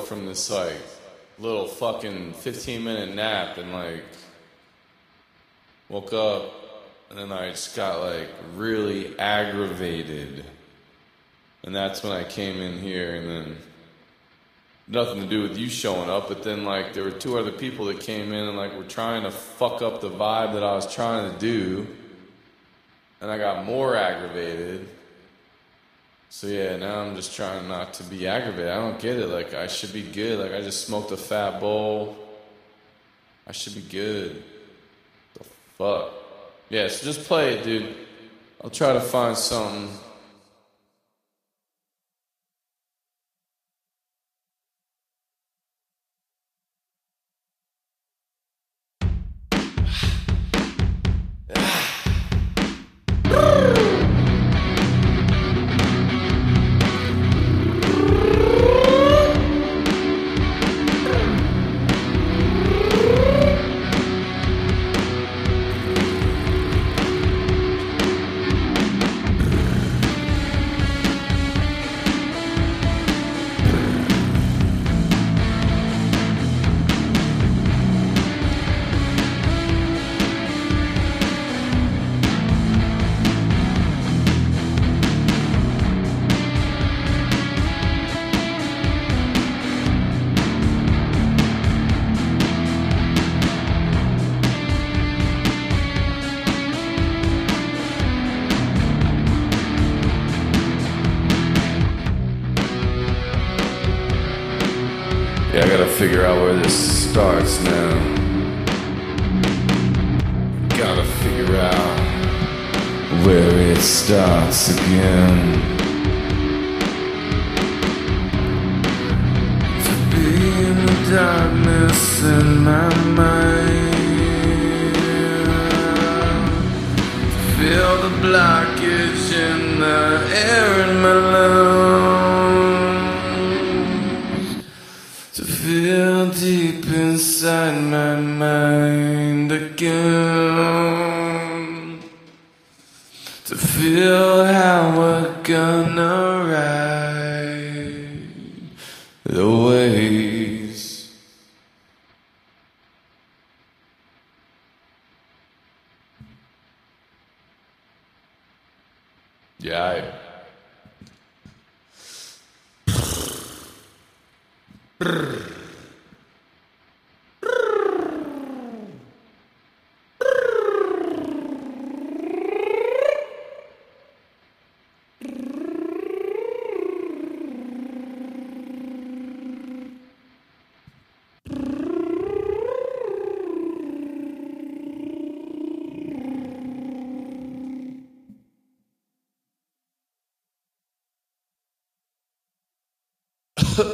from this like little fucking 15-minute nap and like woke up and then I just got like really aggravated. And that's when I came in here, and then nothing to do with you showing up, but then like there were two other people that came in and like were trying to fuck up the vibe that I was trying to do. And I got more aggravated. So yeah, now I'm just trying not to be aggravated. I don't get it. Like I should be good. Like I just smoked a fat bowl. I should be good. The fuck? Yeah, so just play it, dude. I'll try to find something. Yeah, I gotta figure out where this starts now. Gotta figure out where it starts again. To be in the darkness in my mind, to feel the blockage in the air in my lungs, to feel deep inside my mind again, to feel how we're gonna ride the waves. Yeah, Brrr.